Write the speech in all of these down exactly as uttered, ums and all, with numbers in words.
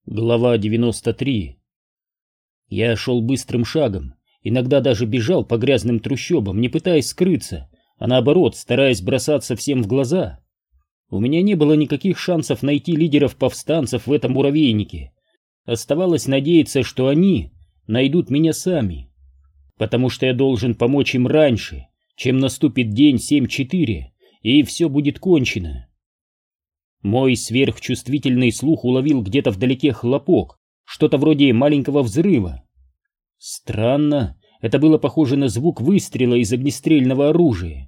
Глава девяносто три. Я шел быстрым шагом, иногда даже бежал по грязным трущобам, не пытаясь скрыться, а наоборот, стараясь бросаться всем в глаза. У меня не было никаких шансов найти лидеров повстанцев в этом муравейнике. Оставалось надеяться, что они найдут меня сами, потому что я должен помочь им раньше, чем наступит день семь четыре, и все будет кончено. Мой сверхчувствительный слух уловил где-то вдалеке хлопок, что-то вроде маленького взрыва. Странно, это было похоже на звук выстрела из огнестрельного оружия.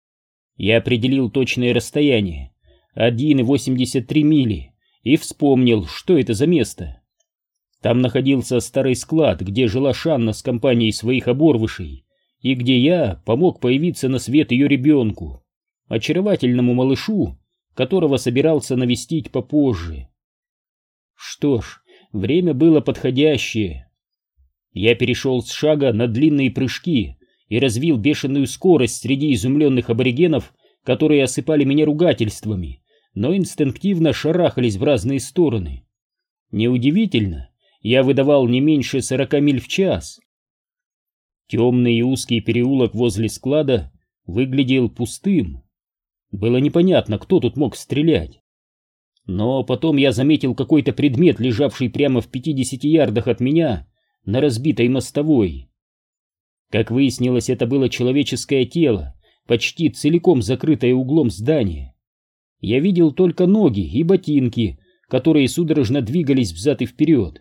Я определил точное расстояние — один и восемьдесят три мили, и вспомнил, что это за место. Там находился старый склад, где жила Шанна с компанией своих оборвышей, и где я помог появиться на свет ее ребенку, очаровательному малышу, которого собирался навестить попозже. Что ж, время было подходящее. Я перешел с шага на длинные прыжки и развил бешеную скорость среди изумленных аборигенов, которые осыпали меня ругательствами, но инстинктивно шарахались в разные стороны. Неудивительно, я выдавал не меньше сорока миль в час. Темный и узкий переулок возле склада выглядел пустым. Было непонятно, кто тут мог стрелять. Но потом я заметил какой-то предмет, лежавший прямо в пятидесяти ярдах от меня, на разбитой мостовой. Как выяснилось, это было человеческое тело, почти целиком закрытое углом здания. Я видел только ноги и ботинки, которые судорожно двигались взад и вперед.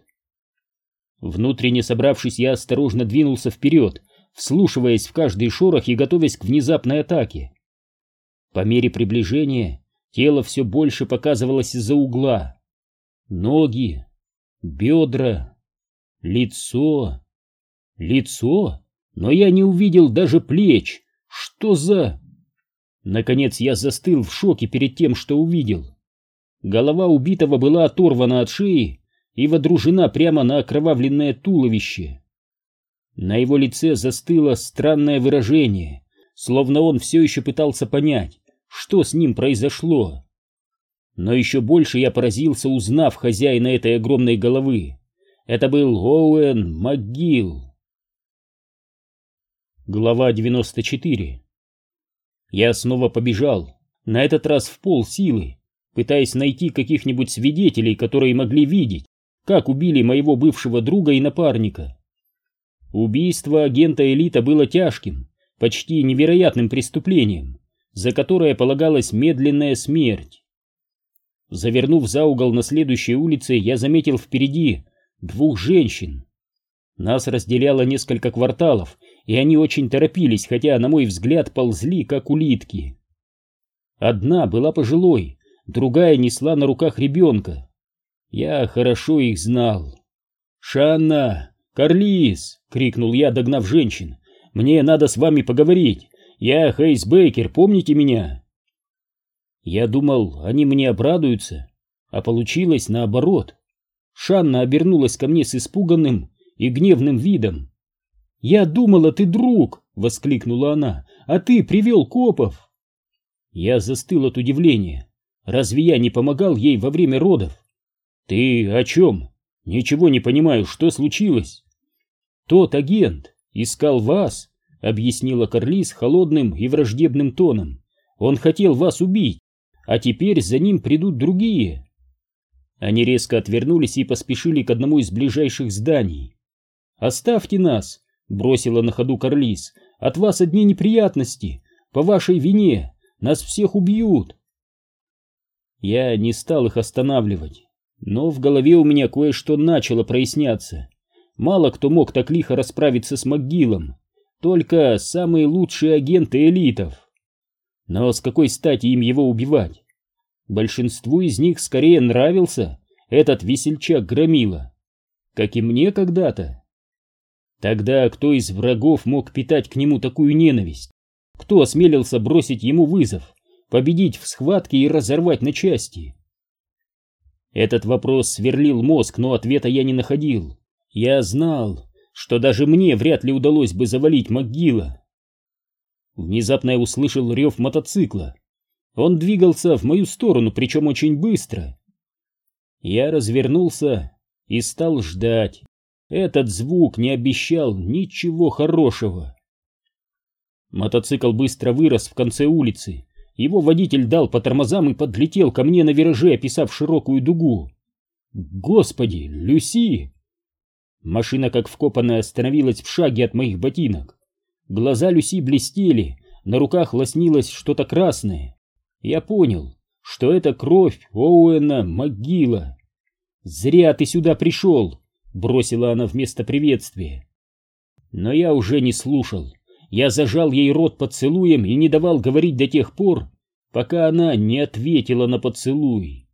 Внутренне собравшись, я осторожно двинулся вперед, вслушиваясь в каждый шорох и готовясь к внезапной атаке. По мере приближения тело все больше показывалось из-за угла. Ноги, бедра, лицо. Лицо? Но я не увидел даже плеч. Что за... Наконец я застыл в шоке перед тем, что увидел. Голова убитого была оторвана от шеи и водружена прямо на окровавленное туловище. На его лице застыло странное выражение, словно он все еще пытался понять, что с ним произошло. Но еще больше я поразился, узнав хозяина этой огромной головы. Это был Оуэн МакГилл. Глава девяносто четыре. Я снова побежал, на этот раз в полсилы, пытаясь найти каких-нибудь свидетелей, которые могли видеть, как убили моего бывшего друга и напарника. Убийство агента Элита было тяжким, почти невероятным преступлением, за которое полагалась медленная смерть. Завернув за угол на следующей улице, я заметил впереди двух женщин. Нас разделяло несколько кварталов, и они очень торопились, хотя, на мой взгляд, ползли, как улитки. Одна была пожилой, другая несла на руках ребенка. Я хорошо их знал. «Шанна! Карлис!» — крикнул я, догнав женщин. «Мне надо с вами поговорить. Я Хейс Бейкер, помните меня?» Я думал, они мне обрадуются, а получилось наоборот. Шанна обернулась ко мне с испуганным и гневным видом. «Я думала, ты друг!» — воскликнула она. «А ты привел копов!» Я застыл от удивления. Разве я не помогал ей во время родов? «Ты о чем? Ничего не понимаю, что случилось?» «Тот агент искал вас», — объяснила Карлис холодным и враждебным тоном. «Он хотел вас убить, а теперь за ним придут другие». Они резко отвернулись и поспешили к одному из ближайших зданий. «Оставьте нас», — бросила на ходу Карлис. «От вас одни неприятности. По вашей вине нас всех убьют». Я не стал их останавливать, но в голове у меня кое-что начало проясняться. Мало кто мог так лихо расправиться с МакГиллом, только самые лучшие агенты элитов. Но с какой стати им его убивать? Большинству из них скорее нравился этот весельчак-громила, как и мне когда-то. Тогда кто из врагов мог питать к нему такую ненависть? Кто осмелился бросить ему вызов, победить в схватке и разорвать на части? Этот вопрос сверлил мозг, но ответа я не находил. Я знал, что даже мне вряд ли удалось бы завалить МакГилла. Внезапно я услышал рев мотоцикла. Он двигался в мою сторону, причем очень быстро. Я развернулся и стал ждать. Этот звук не обещал ничего хорошего. Мотоцикл быстро вырос в конце улицы. Его водитель дал по тормозам и подлетел ко мне на вираже, описав широкую дугу. Господи, Люси! Машина, как вкопанная, остановилась в шаге от моих ботинок. Глаза Люси блестели, на руках лоснилось что-то красное. Я понял, что это кровь Оуэна Макгилла. «Зря ты сюда пришел», — бросила она вместо приветствия. Но я уже не слушал. Я зажал ей рот поцелуем и не давал говорить до тех пор, пока она не ответила на поцелуй.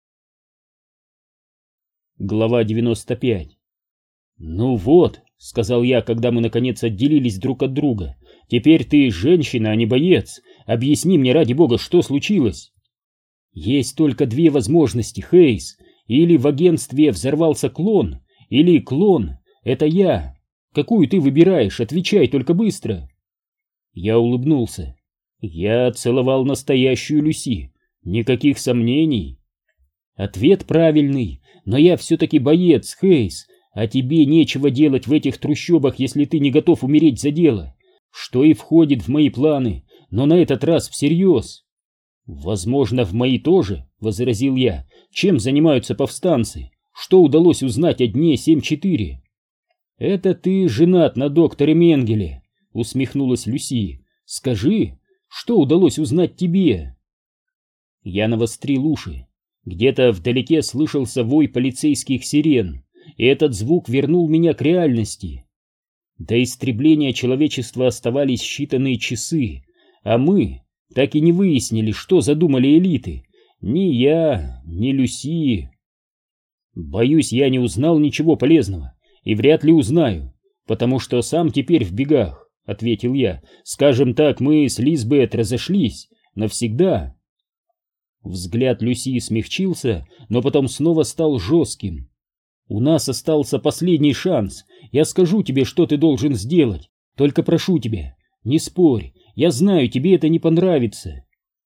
Глава девяносто пять. «Ну вот», — сказал я, когда мы наконец отделились друг от друга, — «теперь ты женщина, а не боец. Объясни мне, ради бога, что случилось?» «Есть только две возможности, Хейс. Или в агентстве взорвался клон, или клон — это я. Какую ты выбираешь? Отвечай только быстро». Я улыбнулся. Я целовал настоящую Люси. Никаких сомнений. Ответ правильный, но я все-таки боец, Хейс. А тебе нечего делать в этих трущобах, если ты не готов умереть за дело. Что и входит в мои планы, но на этот раз всерьез. Возможно, в мои тоже, возразил я. Чем занимаются повстанцы? Что удалось узнать о дне семь четыре? Это ты женат на докторе Менгеле, усмехнулась Люси. Скажи, что удалось узнать тебе? Я навострил уши. Где-то вдалеке слышался вой полицейских сирен, и этот звук вернул меня к реальности. До истребления человечества оставались считанные часы, а мы так и не выяснили, что задумали элиты. Ни я, ни Люси. Боюсь, я не узнал ничего полезного, и вряд ли узнаю, потому что сам теперь в бегах, — ответил я. Скажем так, мы с Лизбет разошлись навсегда. Взгляд Люси смягчился, но потом снова стал жестким. У нас остался последний шанс. Я скажу тебе, что ты должен сделать. Только прошу тебя, не спорь. Я знаю, тебе это не понравится.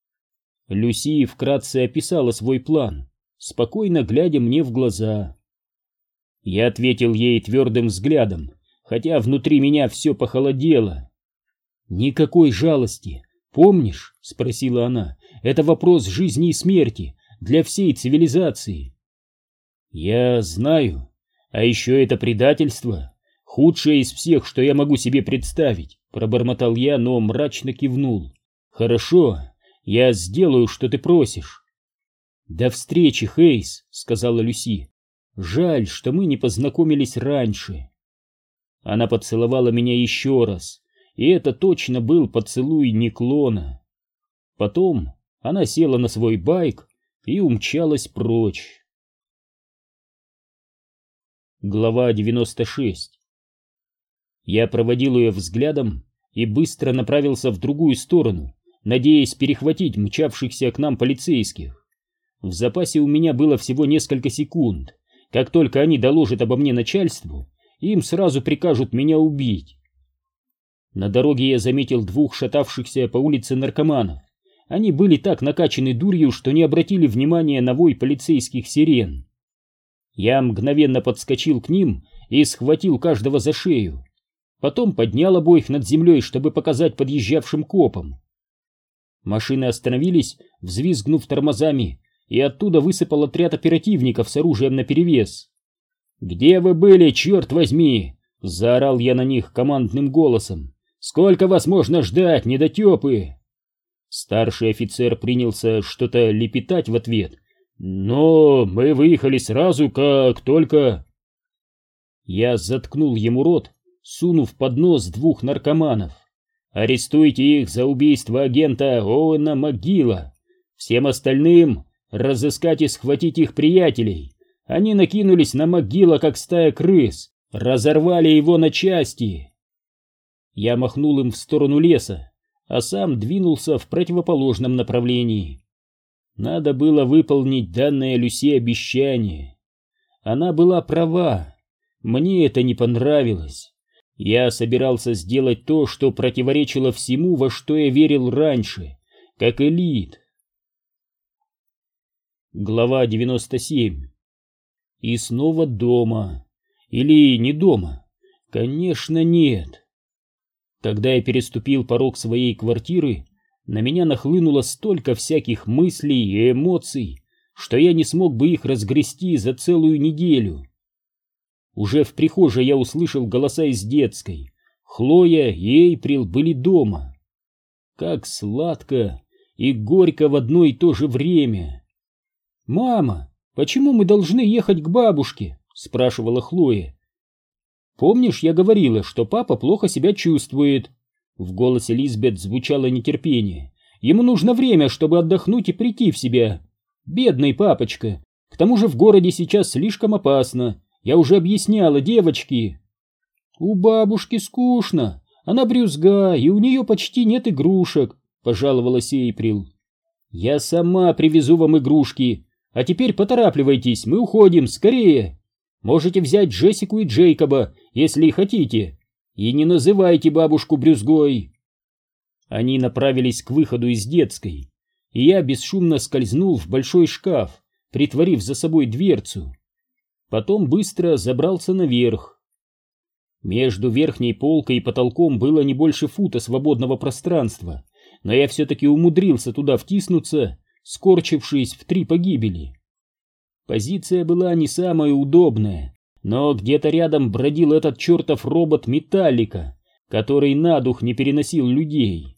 Люси вкратце описала свой план, спокойно глядя мне в глаза. Я ответил ей твердым взглядом, хотя внутри меня все похолодело. «Никакой жалости. Помнишь?» — спросила она. «Это вопрос жизни и смерти для всей цивилизации». «Я знаю. А еще это предательство. Худшее из всех, что я могу себе представить», — пробормотал я, но мрачно кивнул. «Хорошо, я сделаю, что ты просишь». «До встречи, Хейс», — сказала Люси. «Жаль, что мы не познакомились раньше». Она поцеловала меня еще раз, и это точно был поцелуй не клона. Потом она села на свой байк и умчалась прочь. Глава девяносто шесть. Я проводил ее взглядом и быстро направился в другую сторону, надеясь перехватить мчавшихся к нам полицейских. В запасе у меня было всего несколько секунд. Как только они доложат обо мне начальству, им сразу прикажут меня убить. На дороге я заметил двух шатавшихся по улице наркоманов. Они были так накачаны дурью, что не обратили внимания на вой полицейских сирен. Я мгновенно подскочил к ним и схватил каждого за шею. Потом поднял обоих над землей, чтобы показать подъезжавшим копам. Машины остановились, взвизгнув тормозами, и оттуда высыпал отряд оперативников с оружием наперевес. «Где вы были, черт возьми?» — заорал я на них командным голосом. «Сколько вас можно ждать, недотепы?» Старший офицер принялся что-то лепетать в ответ. «Но мы выехали сразу, как только...» Я заткнул ему рот, сунув под нос двух наркоманов. «Арестуйте их за убийство агента Оуэна Макгилла. Всем остальным разыскать и схватить их приятелей. Они накинулись на Макгилла, как стая крыс, разорвали его на части». Я махнул им в сторону леса, а сам двинулся в противоположном направлении. Надо было выполнить данное Люси обещание. Она была права. Мне это не понравилось. Я собирался сделать то, что противоречило всему, во что я верил раньше, как элит. Глава девяносто семь. И снова дома. Или не дома? Конечно, нет. Когда я переступил порог своей квартиры, на меня нахлынуло столько всяких мыслей и эмоций, что я не смог бы их разгрести за целую неделю. Уже в прихожей я услышал голоса из детской. Хлоя и Эйприл были дома. Как сладко и горько в одно и то же время. «Мама, почему мы должны ехать к бабушке?» — спрашивала Хлоя. «Помнишь, я говорила, что папа плохо себя чувствует?» В голосе Лизбет звучало нетерпение. «Ему нужно время, чтобы отдохнуть и прийти в себя. Бедный папочка. К тому же в городе сейчас слишком опасно. Я уже объясняла, девочки». «У бабушки скучно. Она брюзга, и у нее почти нет игрушек», — пожаловалась Эйприл. «Я сама привезу вам игрушки. А теперь поторапливайтесь, мы уходим, скорее. Можете взять Джессику и Джейкоба, если хотите. И не называйте бабушку брюзгой». Они направились к выходу из детской, и я бесшумно скользнул в большой шкаф, притворив за собой дверцу. Потом быстро забрался наверх. Между верхней полкой и потолком было не больше фута свободного пространства, но я все-таки умудрился туда втиснуться, скорчившись в три погибели. Позиция была не самая удобная, но где-то рядом бродил этот чертов робот Металлика, который на дух не переносил людей.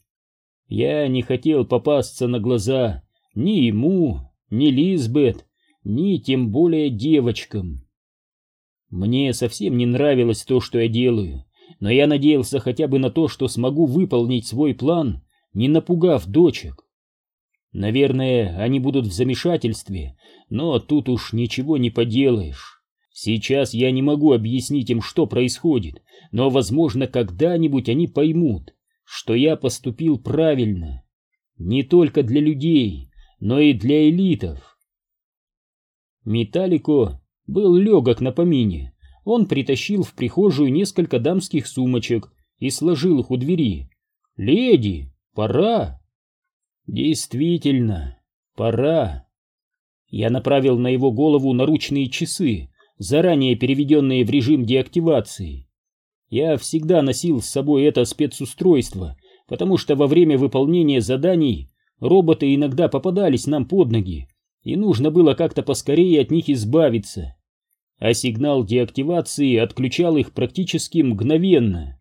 Я не хотел попасться на глаза ни ему, ни Лизбет, ни тем более девочкам. Мне совсем не нравилось то, что я делаю, но я надеялся хотя бы на то, что смогу выполнить свой план, не напугав дочек. Наверное, они будут в замешательстве, но тут уж ничего не поделаешь. Сейчас я не могу объяснить им, что происходит, но, возможно, когда-нибудь они поймут, что я поступил правильно. Не только для людей, но и для элитов. Металлико был легок на помине. Он притащил в прихожую несколько дамских сумочек и сложил их у двери. «Леди, пора!» Действительно, пора. Я направил на его голову наручные часы, заранее переведенные в режим деактивации. Я всегда носил с собой это спецустройство, потому что во время выполнения заданий роботы иногда попадались нам под ноги, и нужно было как-то поскорее от них избавиться. А сигнал деактивации отключал их практически мгновенно.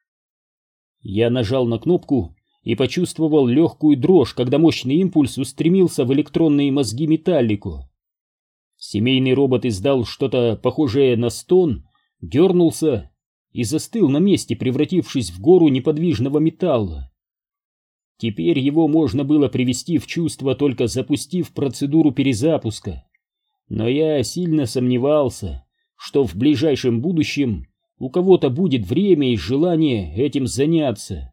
Я нажал на кнопку и почувствовал легкую дрожь, когда мощный импульс устремился в электронные мозги Металлику. Семейный робот издал что-то похожее на стон, дернулся и застыл на месте, превратившись в гору неподвижного металла. Теперь его можно было привести в чувство, только запустив процедуру перезапуска. Но я сильно сомневался, что в ближайшем будущем у кого-то будет время и желание этим заняться.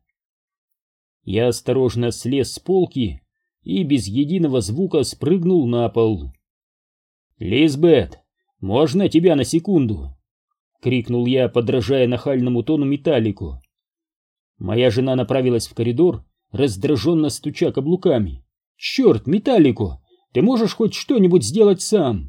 Я осторожно слез с полки и без единого звука спрыгнул на пол. «Лизбет, можно тебя на секунду?» — крикнул я, подражая нахальному тону Металлику. Моя жена направилась в коридор, раздраженно стуча каблуками. «Черт, Металлику, ты можешь хоть что-нибудь сделать сам?»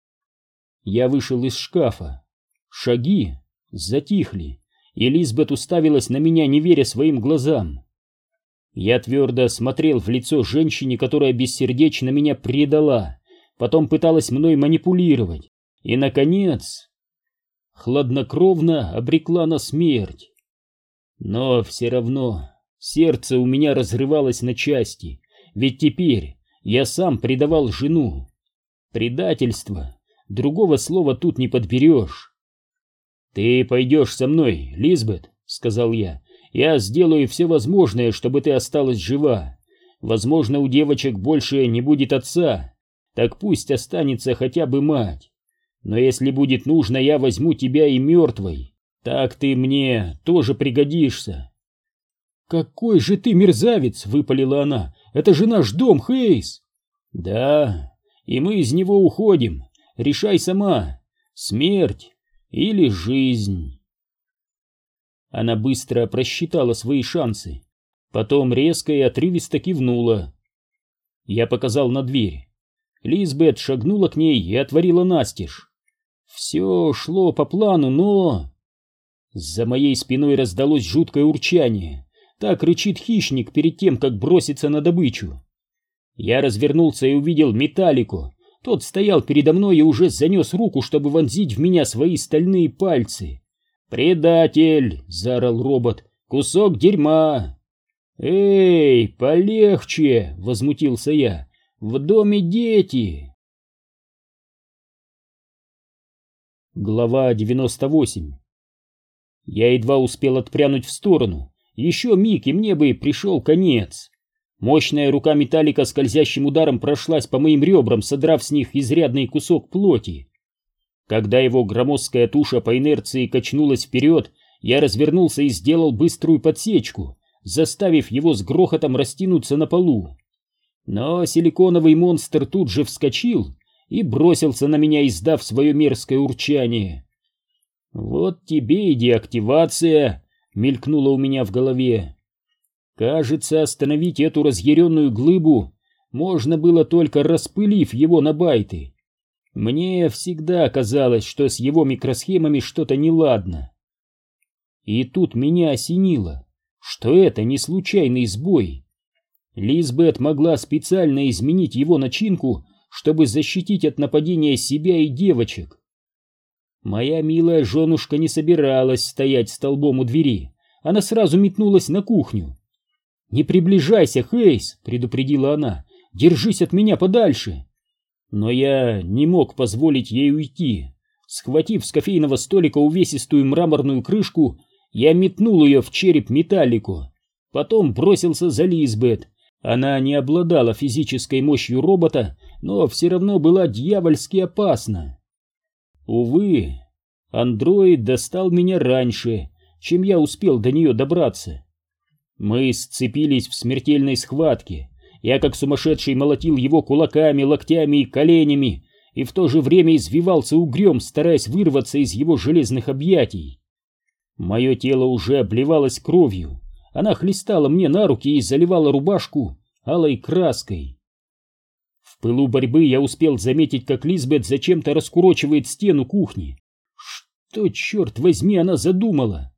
Я вышел из шкафа. Шаги затихли, и Лизбет уставилась на меня, не веря своим глазам. Я твердо смотрел в лицо женщине, которая бессердечно меня предала, потом пыталась мной манипулировать, и, наконец, хладнокровно обрекла на смерть. Но все равно сердце у меня разрывалось на части, ведь теперь я сам предавал жену. Предательство. Другого слова тут не подберешь. «Ты пойдешь со мной, Лизбет», — сказал я. «Я сделаю все возможное, чтобы ты осталась жива. Возможно, у девочек больше не будет отца, так пусть останется хотя бы мать. Но если будет нужно, я возьму тебя и мертвой. Так ты мне тоже пригодишься». «Какой же ты мерзавец!» — выпалила она. «Это же наш дом, Хейс!» «Да, и мы из него уходим. Решай сама, смерть или жизнь». Она быстро просчитала свои шансы, потом резко и отрывисто кивнула. Я показал на дверь. Лизбет шагнула к ней и отворила настежь. Все шло по плану, но... За моей спиной раздалось жуткое урчание. Так рычит хищник перед тем, как броситься на добычу. Я развернулся и увидел Металлику. Тот стоял передо мной и уже занес руку, чтобы вонзить в меня свои стальные пальцы. «Предатель!» — заорал робот. «Кусок дерьма!» «Эй, полегче!» — возмутился я. «В доме дети!» Глава девяносто восемь. Я едва успел отпрянуть в сторону. Еще миг, и мне бы пришел конец. Мощная рука Металлика скользящим ударом прошлась по моим ребрам, содрав с них изрядный кусок плоти. Когда его громоздкая туша по инерции качнулась вперед, я развернулся и сделал быструю подсечку, заставив его с грохотом растянуться на полу. Но силиконовый монстр тут же вскочил и бросился на меня, издав свое мерзкое урчание. «Вот тебе и деактивация!» — мелькнуло у меня в голове. Кажется, остановить эту разъяренную глыбу можно было, только распылив его на байты. Мне всегда казалось, что с его микросхемами что-то неладно. И тут меня осенило, что это не случайный сбой. Лизбет могла специально изменить его начинку, чтобы защитить от нападения себя и девочек. Моя милая женушка не собиралась стоять столбом у двери. Она сразу метнулась на кухню. «Не приближайся, Хейс!» — предупредила она. «Держись от меня подальше!» Но я не мог позволить ей уйти. Схватив с кофейного столика увесистую мраморную крышку, я метнул ее в череп Металлику. Потом бросился за Лизбет. Она не обладала физической мощью робота, но все равно была дьявольски опасна. Увы, андроид достал меня раньше, чем я успел до нее добраться. Мы сцепились в смертельной схватке. Я как сумасшедший молотил его кулаками, локтями и коленями, и в то же время извивался угрём, стараясь вырваться из его железных объятий. Мое тело уже обливалось кровью. Она хлестала мне на руки и заливала рубашку алой краской. В пылу борьбы я успел заметить, как Лизбет зачем-то раскурочивает стену кухни. Что, черт возьми, она задумала?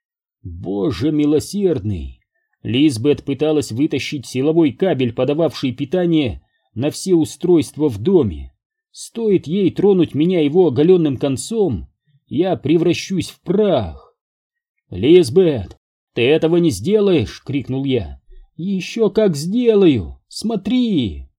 Боже милосердный! Лизбет пыталась вытащить силовой кабель, подававший питание на все устройства в доме. Стоит ей тронуть меня его оголенным концом, я превращусь в прах. «Лизбет, ты этого не сделаешь!» — крикнул я. «Еще как сделаю! Смотри!»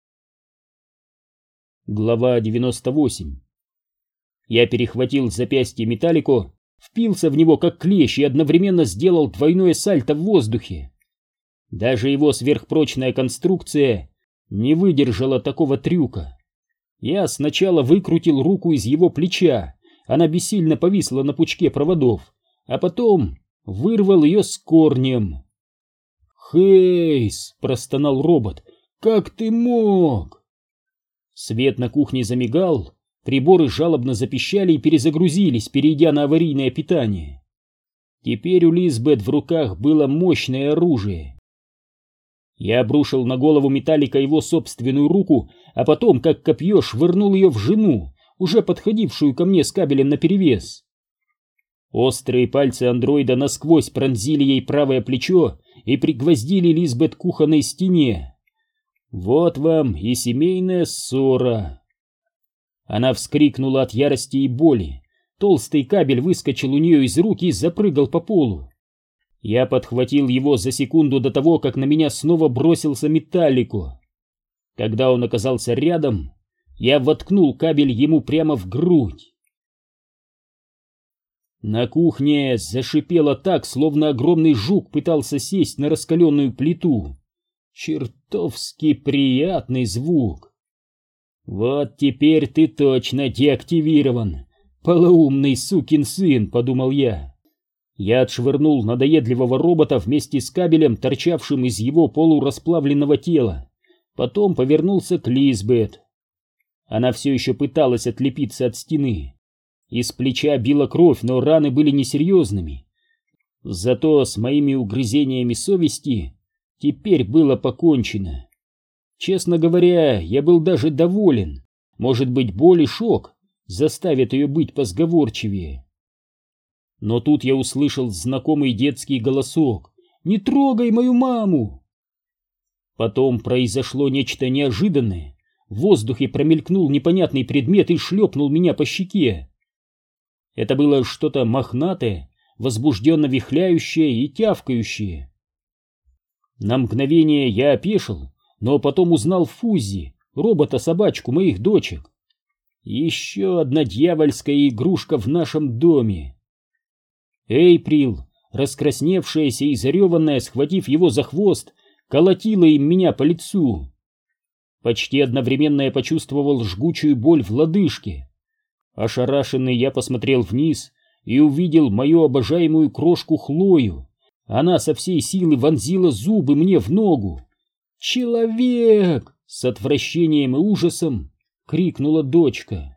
Глава девяносто восемь. Я перехватил запястье Металлику, впился в него как клещ и одновременно сделал двойное сальто в воздухе. Даже его сверхпрочная конструкция не выдержала такого трюка. Я сначала выкрутил руку из его плеча, она бессильно повисла на пучке проводов, а потом вырвал ее с корнем. «Хейс!» — простонал робот. «Как ты мог?» Свет на кухне замигал, приборы жалобно запищали и перезагрузились, перейдя на аварийное питание. Теперь у Лизбет в руках было мощное оружие. Я обрушил на голову Металлика его собственную руку, а потом, как копье, швырнул ее в жену, уже подходившую ко мне с кабелем наперевес. Острые пальцы андроида насквозь пронзили ей правое плечо и пригвоздили Лизбет к кухонной стене. Вот вам и семейная ссора. Она вскрикнула от ярости и боли. Толстый кабель выскочил у нее из рук и запрыгал по полу. Я подхватил его за секунду до того, как на меня снова бросился Металлику. Когда он оказался рядом, я воткнул кабель ему прямо в грудь. На кухне зашипело так, словно огромный жук пытался сесть на раскаленную плиту. Чертовски приятный звук. «Вот теперь ты точно деактивирован, полоумный сукин сын», — подумал я. Я отшвырнул надоедливого робота вместе с кабелем, торчавшим из его полурасплавленного тела. Потом повернулся к Лизбет. Она все еще пыталась отлепиться от стены. Из плеча била кровь, но раны были несерьезными. Зато с моими угрызениями совести теперь было покончено. Честно говоря, я был даже доволен. Может быть, боль и шок заставят ее быть позговорчивее. Но тут я услышал знакомый детский голосок: «Не трогай мою маму!» Потом произошло нечто неожиданное. В воздухе промелькнул непонятный предмет и шлепнул меня по щеке. Это было что-то мохнатое, возбужденно вихляющее и тявкающее. На мгновение я опешил, но потом узнал Фуззи, робота-собачку моих дочек. Еще одна дьявольская игрушка в нашем доме. Эйприл, раскрасневшаяся и зареванная, схватив его за хвост, колотила им меня по лицу. Почти одновременно я почувствовал жгучую боль в лодыжке. Ошарашенный я посмотрел вниз и увидел мою обожаемую крошку Хлою. Она со всей силы вонзила зубы мне в ногу. «Человек!» — с отвращением и ужасом крикнула дочка.